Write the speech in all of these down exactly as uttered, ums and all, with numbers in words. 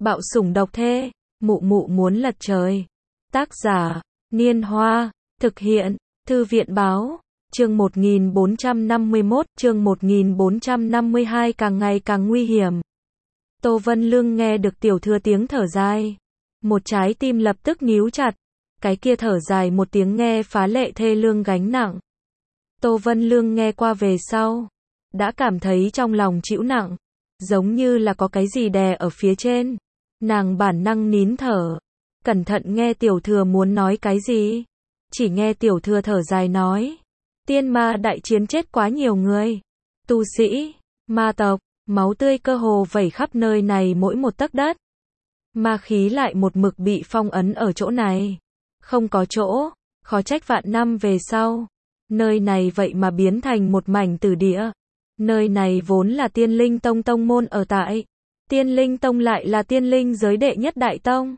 Bạo sủng độc thê, mụ mụ muốn lật trời. Tác giả, Niên Hoa, thực hiện, Thư viện Báo, chương một nghìn bốn trăm năm mươi mốt, chương một nghìn bốn trăm năm mươi hai càng ngày càng nguy hiểm. Tô Vân Lương nghe được tiểu thừa tiếng thở dài. Một trái tim lập tức níu chặt. Cái kia thở dài một tiếng nghe phá lệ thê lương gánh nặng. Tô Vân Lương nghe qua về sau. Đã cảm thấy trong lòng chịu nặng. Giống như là có cái gì đè ở phía trên. Nàng bản năng nín thở. Cẩn thận nghe tiểu thừa muốn nói cái gì. Chỉ nghe tiểu thừa thở dài nói. Tiên ma đại chiến chết quá nhiều người. Tu sĩ, ma tộc, máu tươi cơ hồ vẩy khắp nơi này mỗi một tấc đất. Ma khí lại một mực bị phong ấn ở chỗ này. Không có chỗ, khó trách vạn năm về sau. Nơi này vậy mà biến thành một mảnh tử địa. Nơi này vốn là tiên linh tông tông môn ở tại. Tiên linh tông lại là tiên linh giới đệ nhất đại tông.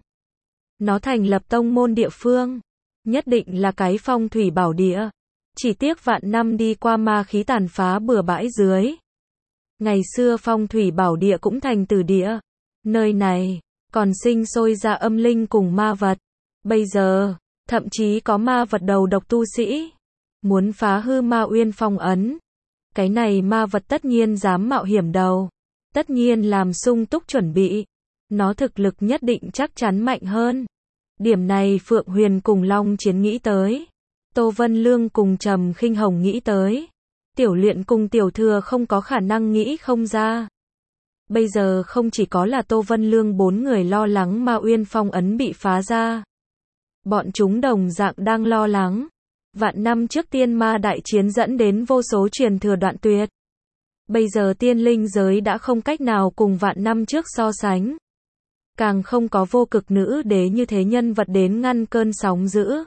Nó thành lập tông môn địa phương. Nhất định là cái phong thủy bảo địa. Chỉ tiếc vạn năm đi qua ma khí tàn phá bừa bãi dưới. Ngày xưa phong thủy bảo địa cũng thành tử địa. Nơi này, còn sinh sôi ra âm linh cùng ma vật. Bây giờ, thậm chí có ma vật đầu độc tu sĩ. Muốn phá hư ma uyên phong ấn. Cái này ma vật tất nhiên dám mạo hiểm đầu. Tất nhiên làm sung túc chuẩn bị. Nó thực lực nhất định chắc chắn mạnh hơn. Điểm này Phượng Huyền cùng Long Chiến nghĩ tới. Tô Vân Lương cùng Trầm Khinh Hồng nghĩ tới. Tiểu Luyện cùng Tiểu Thừa không có khả năng nghĩ không ra. Bây giờ không chỉ có là Tô Vân Lương bốn người lo lắng ma uyên phong ấn bị phá ra. Bọn chúng đồng dạng đang lo lắng. Vạn năm trước tiên ma đại chiến dẫn đến vô số truyền thừa đoạn tuyệt. Bây giờ tiên linh giới đã không cách nào cùng vạn năm trước so sánh. Càng không có vô cực nữ đế như thế nhân vật đến ngăn cơn sóng dữ.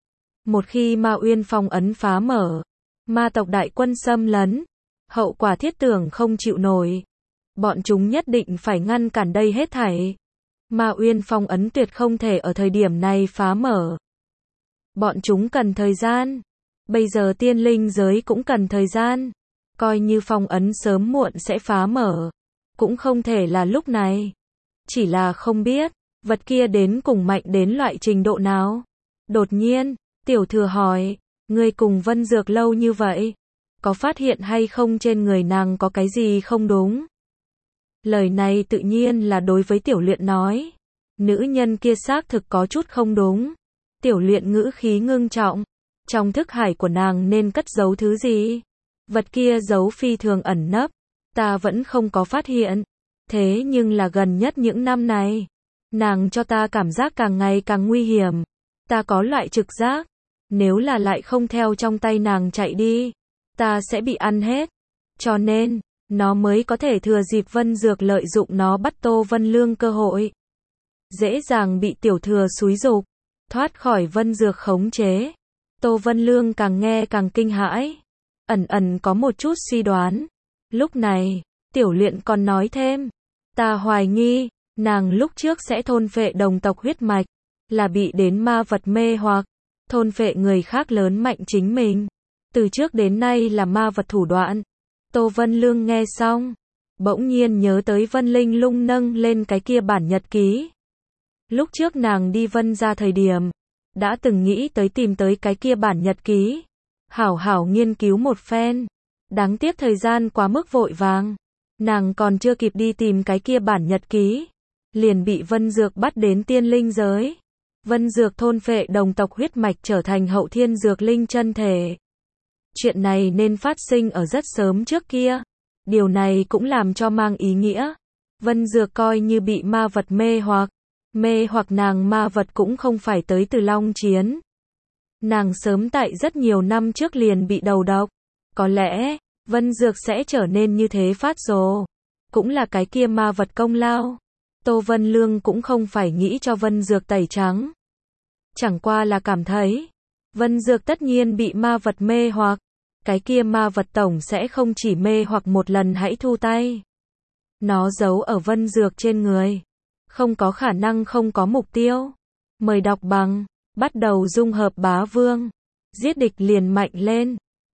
Một khi ma uyên phong ấn phá mở, ma tộc đại quân xâm lấn, hậu quả thiết tưởng không chịu nổi. Bọn chúng nhất định phải ngăn cản đây hết thảy. Ma uyên phong ấn tuyệt không thể ở thời điểm này phá mở. Bọn chúng cần thời gian. Bây giờ tiên linh giới cũng cần thời gian. Coi như phong ấn sớm muộn sẽ phá mở. Cũng không thể là lúc này. Chỉ là không biết, vật kia đến cùng mạnh đến loại trình độ nào. Đột nhiên, Tiểu Thừa hỏi, ngươi cùng Vân Dược lâu như vậy, có phát hiện hay không trên người nàng có cái gì không đúng? Lời này tự nhiên là đối với Tiểu Luyện nói. Nữ nhân kia xác thực có chút không đúng. Tiểu Luyện ngữ khí ngưng trọng. Trong thức hải của nàng nên cất giấu thứ gì? Vật kia giấu phi thường ẩn nấp. Ta vẫn không có phát hiện. Thế nhưng là gần nhất những năm này, nàng cho ta cảm giác càng ngày càng nguy hiểm. Ta có loại trực giác. Nếu là lại không theo trong tay nàng chạy đi, ta sẽ bị ăn hết. Cho nên, nó mới có thể thừa dịp Vân Dược lợi dụng nó bắt Tô Vân Lương cơ hội. Dễ dàng bị Tiểu Thừa xúi giục, thoát khỏi Vân Dược khống chế. Tô Vân Lương càng nghe càng kinh hãi. Ẩn ẩn có một chút suy đoán. Lúc này, Tiểu Luyện còn nói thêm. Ta hoài nghi, nàng lúc trước sẽ thôn phệ đồng tộc huyết mạch. Là bị đến ma vật mê hoặc. Thôn phệ người khác lớn mạnh chính mình. Từ trước đến nay là ma vật thủ đoạn. Tô Vân Lương nghe xong. Bỗng nhiên nhớ tới Vân Linh Lung nâng lên cái kia bản nhật ký. Lúc trước nàng đi Vân ra thời điểm. Đã từng nghĩ tới tìm tới cái kia bản nhật ký. Hảo hảo nghiên cứu một phen. Đáng tiếc thời gian quá mức vội vàng. Nàng còn chưa kịp đi tìm cái kia bản nhật ký. Liền bị Vân Dược bắt đến tiên linh giới. Vân Dược thôn phệ đồng tộc huyết mạch trở thành hậu thiên dược linh chân thể. Chuyện này nên phát sinh ở rất sớm trước kia. Điều này cũng làm cho mang ý nghĩa. Vân Dược coi như bị ma vật mê hoặc. Mê hoặc nàng ma vật cũng không phải tới từ Long Chiến. Nàng sớm tại rất nhiều năm trước liền bị đầu độc. Có lẽ, Vân Dược sẽ trở nên như thế phát rồ. Cũng là cái kia ma vật công lao. Tô Vân Lương cũng không phải nghĩ cho Vân Dược tẩy trắng. Chẳng qua là cảm thấy. Vân Dược tất nhiên bị ma vật mê hoặc. Cái kia ma vật tổng sẽ không chỉ mê hoặc một lần hãy thu tay. Nó giấu ở Vân Dược trên người. Không có khả năng không có mục tiêu. Mời đọc bằng. Bắt đầu dung hợp bá vương. Giết địch liền mạnh lên.